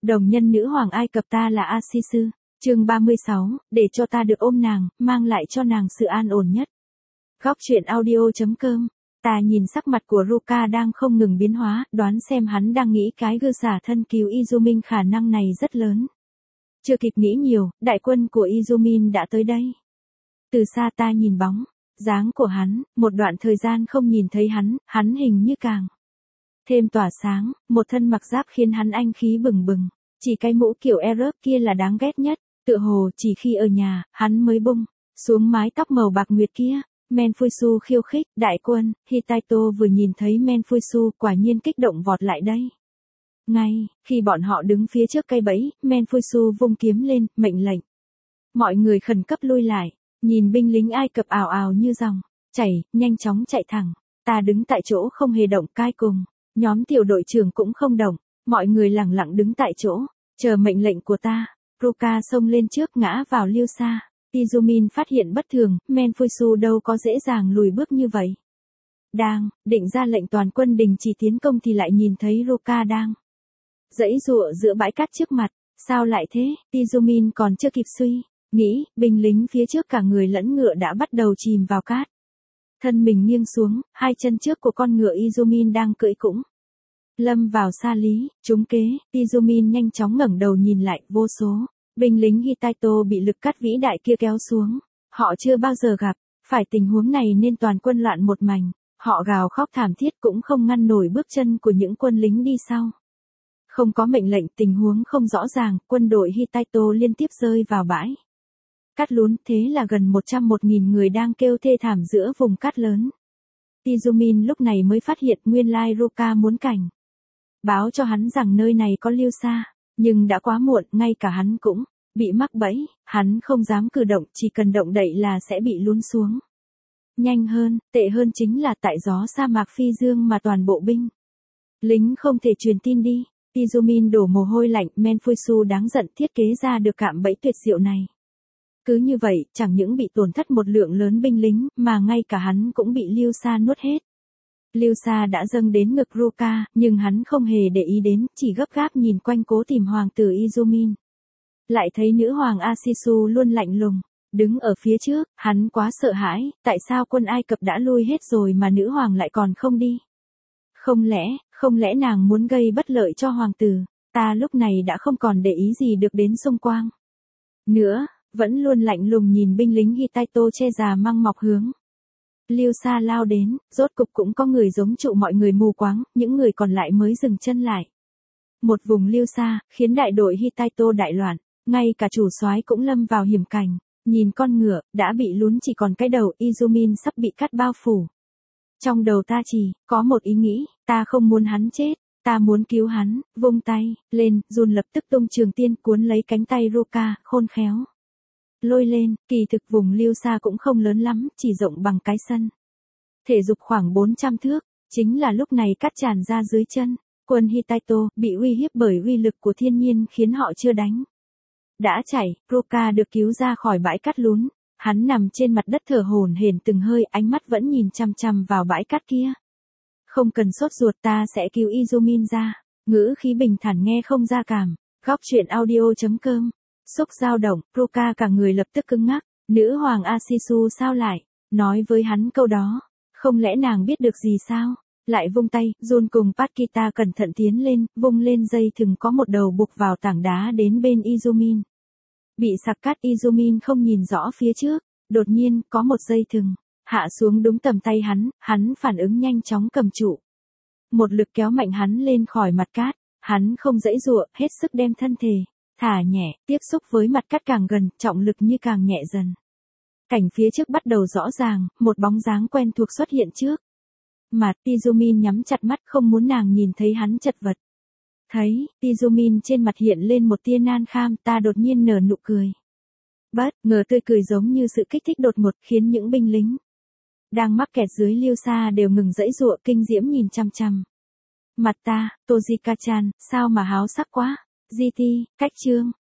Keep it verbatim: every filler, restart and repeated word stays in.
Đồng nhân nữ hoàng Ai Cập ta là Asisu, chương ba mươi sáu, để cho ta được ôm nàng, mang lại cho nàng sự an ổn nhất. Góc truyện audio.com, ta nhìn sắc mặt của Ruka đang không ngừng biến hóa, đoán xem hắn đang nghĩ cái gư xả thân cứu Izumin khả năng này rất lớn. Chưa kịp nghĩ nhiều, đại quân của Izumin đã tới đây. Từ xa ta nhìn bóng, dáng của hắn, một đoạn thời gian không nhìn thấy hắn, hắn hình như càng thêm tỏa sáng, một thân mặc giáp khiến hắn anh khí bừng bừng, chỉ cái mũ kiểu Arab kia là đáng ghét nhất, tựa hồ chỉ khi ở nhà, hắn mới bung xuống mái tóc màu bạc nguyệt kia. Menfusu khiêu khích, đại quân, Hittaito vừa nhìn thấy Menfusu quả nhiên kích động vọt lại đây. Ngay, khi bọn họ đứng phía trước cây bẫy, Menfusu vung kiếm lên, mệnh lệnh. Mọi người khẩn cấp lui lại, nhìn binh lính Ai Cập ào ào như dòng, chảy, nhanh chóng chạy thẳng. Ta đứng tại chỗ không hề động cai cùng, nhóm tiểu đội trưởng cũng không động, mọi người lặng lặng đứng tại chỗ, chờ mệnh lệnh của ta. Ruka xông lên trước ngã vào Liêu Sa. Izumin phát hiện bất thường, Menfusu đâu có dễ dàng lùi bước như vậy. Đang định ra lệnh toàn quân đình chỉ tiến công thì lại nhìn thấy Ruka đang giãy giụa giữa bãi cát trước mặt. Sao lại thế? Izumin còn chưa kịp suy nghĩ, binh lính phía trước cả người lẫn ngựa đã bắt đầu chìm vào cát. Thân mình nghiêng xuống, hai chân trước của con ngựa Izumin đang cưỡi cũng lâm vào sa lý, trúng kế. Izumin nhanh chóng ngẩng đầu nhìn lại, vô số binh lính Hittaito bị lực cắt vĩ đại kia kéo xuống. Họ chưa bao giờ gặp phải tình huống này nên toàn quân loạn một mảnh. Họ gào khóc thảm thiết cũng không ngăn nổi bước chân của những quân lính đi sau. Không có mệnh lệnh, tình huống không rõ ràng, quân đội Hittaito liên tiếp rơi vào bãi cát lún, thế là gần một trăm một nghìn người đang kêu thê thảm giữa vùng cát lớn. Izumin lúc này mới phát hiện nguyên lai Ruka muốn cảnh báo cho hắn rằng nơi này có Liêu Sa. Nhưng đã quá muộn, ngay cả hắn cũng bị mắc bẫy, hắn không dám cử động, chỉ cần động đậy là sẽ bị lún xuống. Nhanh hơn, tệ hơn chính là tại gió sa mạc phi dương mà toàn bộ binh lính không thể truyền tin đi. Izumin đổ mồ hôi lạnh, Menfusu đáng giận thiết kế ra được cạm bẫy tuyệt diệu này. Cứ như vậy, chẳng những bị tổn thất một lượng lớn binh lính, mà ngay cả hắn cũng bị Liêu Sa nuốt hết. Liêu Sa đã dâng đến ngực Ruka, nhưng hắn không hề để ý đến, chỉ gấp gáp nhìn quanh cố tìm hoàng tử Izumin. Lại thấy nữ hoàng Asisu luôn lạnh lùng, đứng ở phía trước, hắn quá sợ hãi, tại sao quân Ai Cập đã lui hết rồi mà nữ hoàng lại còn không đi? Không lẽ, không lẽ nàng muốn gây bất lợi cho hoàng tử? Ta lúc này đã không còn để ý gì được đến xung quanh nữa, vẫn luôn lạnh lùng nhìn binh lính Hittaito che già măng mọc hướng Liêu Sa lao đến, rốt cục cũng có người giống trụ mọi người mù quáng, những người còn lại mới dừng chân lại. Một vùng Liêu Sa, khiến đại đội Hittaito đại loạn, ngay cả chủ soái cũng lâm vào hiểm cảnh, nhìn con ngựa, đã bị lún chỉ còn cái đầu, Izumin sắp bị cắt bao phủ. Trong đầu ta chỉ có một ý nghĩ, ta không muốn hắn chết, ta muốn cứu hắn, vung tay lên, Jun lập tức tung trường tiên cuốn lấy cánh tay Ruka, khôn khéo lôi lên. Kỳ thực vùng Liêu Sa cũng không lớn lắm, chỉ rộng bằng cái sân thể dục khoảng bốn trăm thước, chính là lúc này cát tràn ra dưới chân. Quân Hittaito bị uy hiếp bởi uy lực của thiên nhiên khiến họ chưa đánh đã chảy. Ruka được cứu ra khỏi bãi cát lún, hắn nằm trên mặt đất thở hổn hển từng hơi, ánh mắt vẫn nhìn chằm chằm vào bãi cát kia. Không cần sốt ruột, ta sẽ cứu Izumin ra. Ngữ khí bình thản nghe không ra cảm. Góc truyện audio.com. Xúc dao động, Ruka cả người lập tức cứng ngắc. Nữ hoàng Asisu sao lại nói với hắn câu đó? Không lẽ nàng biết được gì sao? Lại vung tay, Jun cùng Patkita cẩn thận tiến lên, vung lên dây thừng có một đầu buộc vào tảng đá đến bên Izumin. Bị sặc cát, Izumin không nhìn rõ phía trước, đột nhiên có một dây thừng hạ xuống đúng tầm tay hắn, hắn phản ứng nhanh chóng cầm trụ. Một lực kéo mạnh hắn lên khỏi mặt cát, hắn không giãy giụa, hết sức đem thân thể thả nhẹ, tiếp xúc với mặt cát càng gần, trọng lực như càng nhẹ dần. Cảnh phía trước bắt đầu rõ ràng, một bóng dáng quen thuộc xuất hiện trước mặt. Izumin nhắm chặt mắt không muốn nàng nhìn thấy hắn chật vật. Thấy, Izumin trên mặt hiện lên một tia nan kham, ta đột nhiên nở nụ cười. Bất ngờ tươi cười giống như sự kích thích đột ngột khiến những binh lính đang mắc kẹt dưới Liêu Sa đều ngừng giãy giụa, kinh diễm nhìn chăm chăm mặt ta. Tojika-chan, sao mà háo sắc quá. giê tê, cách chương